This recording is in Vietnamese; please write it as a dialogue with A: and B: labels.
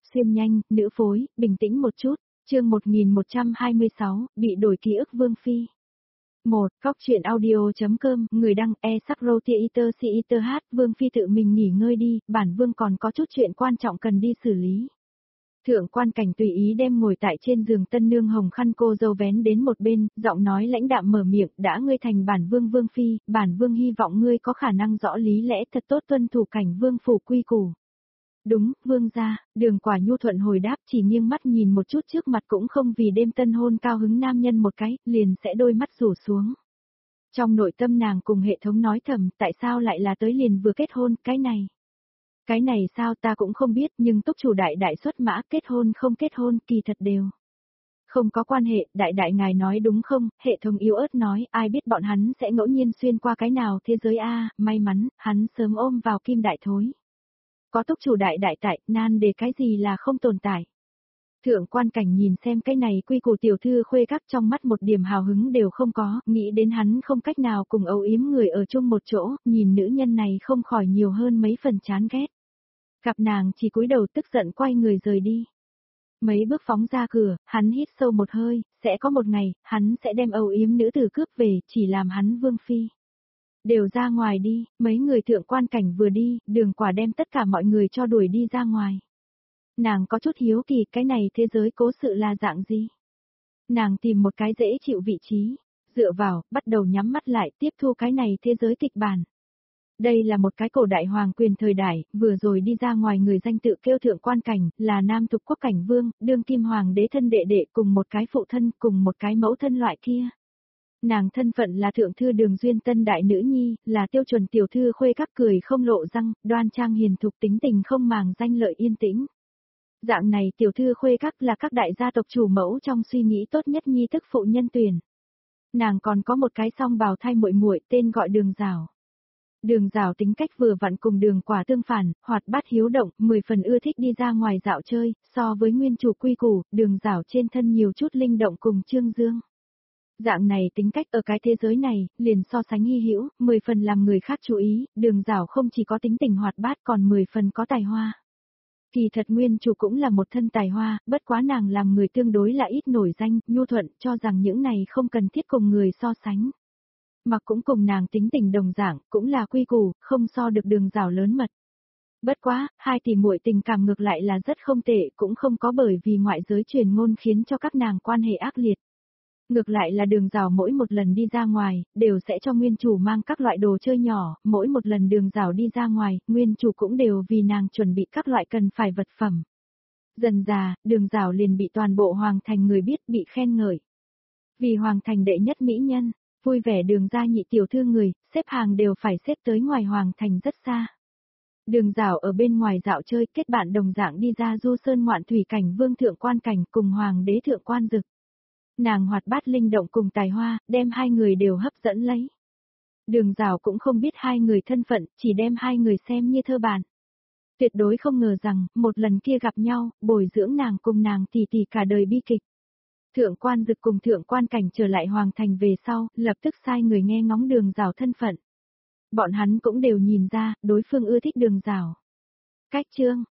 A: xuyên nhanh, nữ phối, bình tĩnh một chút, chương 1126, bị đổi ký ức Vương Phi. 1. Góc truyện audio.com, người đăng, sắc roti iter si iter hát, Vương Phi tự mình nghỉ ngơi đi, bản Vương còn có chút chuyện quan trọng cần đi xử lý. Thượng quan Cảnh tùy ý đem ngồi tại trên giường tân nương hồng khăn cô dâu vén đến một bên, giọng nói lãnh đạm mở miệng, đã ngươi thành bản Vương Vương Phi, bản Vương hy vọng ngươi có khả năng rõ lý lẽ thật tốt tuân thủ Cảnh Vương phủ quy củ. Đúng, Vương gia, Đường Quả nhu thuận hồi đáp, chỉ nghiêng mắt nhìn một chút trước mặt cũng không vì đêm tân hôn cao hứng nam nhân một cái, liền sẽ đôi mắt rủ xuống. Trong nội tâm nàng cùng hệ thống nói thầm, tại sao lại là tới liền vừa kết hôn, cái này sao ta cũng không biết, nhưng túc chủ đại đại xuất mã, kết hôn không kết hôn, kỳ thật đều. Không có quan hệ, đại đại ngài nói đúng không, hệ thống yếu ớt nói, ai biết bọn hắn sẽ ngẫu nhiên xuyên qua cái nào thế giới a, may mắn, hắn sớm ôm vào kim đại thối. Có túc chủ đại đại tại, nan để cái gì là không tồn tại. Thượng quan Cảnh nhìn xem cái này quy củ tiểu thư khuê các trong mắt một điểm hào hứng đều không có, nghĩ đến hắn không cách nào cùng âu yếm người ở chung một chỗ, nhìn nữ nhân này không khỏi nhiều hơn mấy phần chán ghét. Gặp nàng chỉ cúi đầu tức giận quay người rời đi. Mấy bước phóng ra cửa, hắn hít sâu một hơi, sẽ có một ngày, hắn sẽ đem âu yếm nữ tử cướp về, chỉ làm hắn Vương Phi. Đều ra ngoài đi, mấy người thượng quan Cảnh vừa đi, Đường Quả đem tất cả mọi người cho đuổi đi ra ngoài. Nàng có chút hiếu kỳ cái này thế giới cố sự là dạng gì. Nàng tìm một cái dễ chịu vị trí, dựa vào, bắt đầu nhắm mắt lại tiếp thu cái này thế giới kịch bản. Đây là một cái cổ đại hoàng quyền thời đại, vừa rồi đi ra ngoài người danh tự kêu thượng quan Cảnh, là nam thục quốc Cảnh Vương, đương kim hoàng đế thân đệ đệ cùng một cái phụ thân cùng một cái mẫu thân loại kia. Nàng thân phận là thượng thư Đường Duyên Tân đại nữ nhi, là tiêu chuẩn tiểu thư khuê các cười không lộ răng, đoan trang hiền thục tính tình không màng danh lợi yên tĩnh. Dạng này tiểu thư khuê các là các đại gia tộc chủ mẫu trong suy nghĩ tốt nhất nhi thức phụ nhân tuyển. Nàng còn có một cái song bào thai muội muội tên gọi Đường Giảo. Đường Giảo tính cách vừa vặn cùng Đường Quả tương phản, hoạt bát hiếu động, 10 phần ưa thích đi ra ngoài dạo chơi, so với nguyên chủ quy củ, Đường Giảo trên thân nhiều chút linh động cùng trương dương. Dạng này tính cách ở cái thế giới này, liền so sánh hy hữu, 10 phần làm người khác chú ý, Đường Giảo không chỉ có tính tình hoạt bát còn 10 phần có tài hoa. Kỳ thật nguyên chủ cũng là một thân tài hoa, bất quá nàng làm người tương đối là ít nổi danh, nhu thuận, cho rằng những này không cần thiết cùng người so sánh. Mặc cũng cùng nàng tính tình đồng dạng, cũng là quy củ, không so được Đường Giảo lớn mật. Bất quá, hai tỷ muội tình cảm ngược lại là rất không tệ, cũng không có bởi vì ngoại giới truyền ngôn khiến cho các nàng quan hệ ác liệt. Ngược lại là Đường Giảo mỗi một lần đi ra ngoài, đều sẽ cho nguyên chủ mang các loại đồ chơi nhỏ, mỗi một lần Đường Giảo đi ra ngoài, nguyên chủ cũng đều vì nàng chuẩn bị các loại cần phải vật phẩm. Dần già, Đường Giảo liền bị toàn bộ hoàng thành người biết bị khen ngợi. Vì hoàng thành đệ nhất mỹ nhân, vui vẻ Đường gia nhị tiểu thư người, xếp hàng đều phải xếp tới ngoài hoàng thành rất xa. Đường Giảo ở bên ngoài dạo chơi kết bạn đồng dạng đi ra du sơn ngoạn thủy Cảnh Vương thượng quan Cảnh cùng hoàng đế thượng quan Dực. Nàng hoạt bát linh động cùng tài hoa, đem hai người đều hấp dẫn lấy. Đường Giảo cũng không biết hai người thân phận, chỉ đem hai người xem như thơ bạn. Tuyệt đối không ngờ rằng, một lần kia gặp nhau, bồi dưỡng nàng cùng nàng tỷ tỷ cả đời bi kịch. Thượng quan Dực cùng thượng quan Cảnh trở lại hoàng thành về sau, lập tức sai người nghe ngóng Đường Giảo thân phận. Bọn hắn cũng đều nhìn ra, đối phương ưa thích Đường Giảo. Cách chương,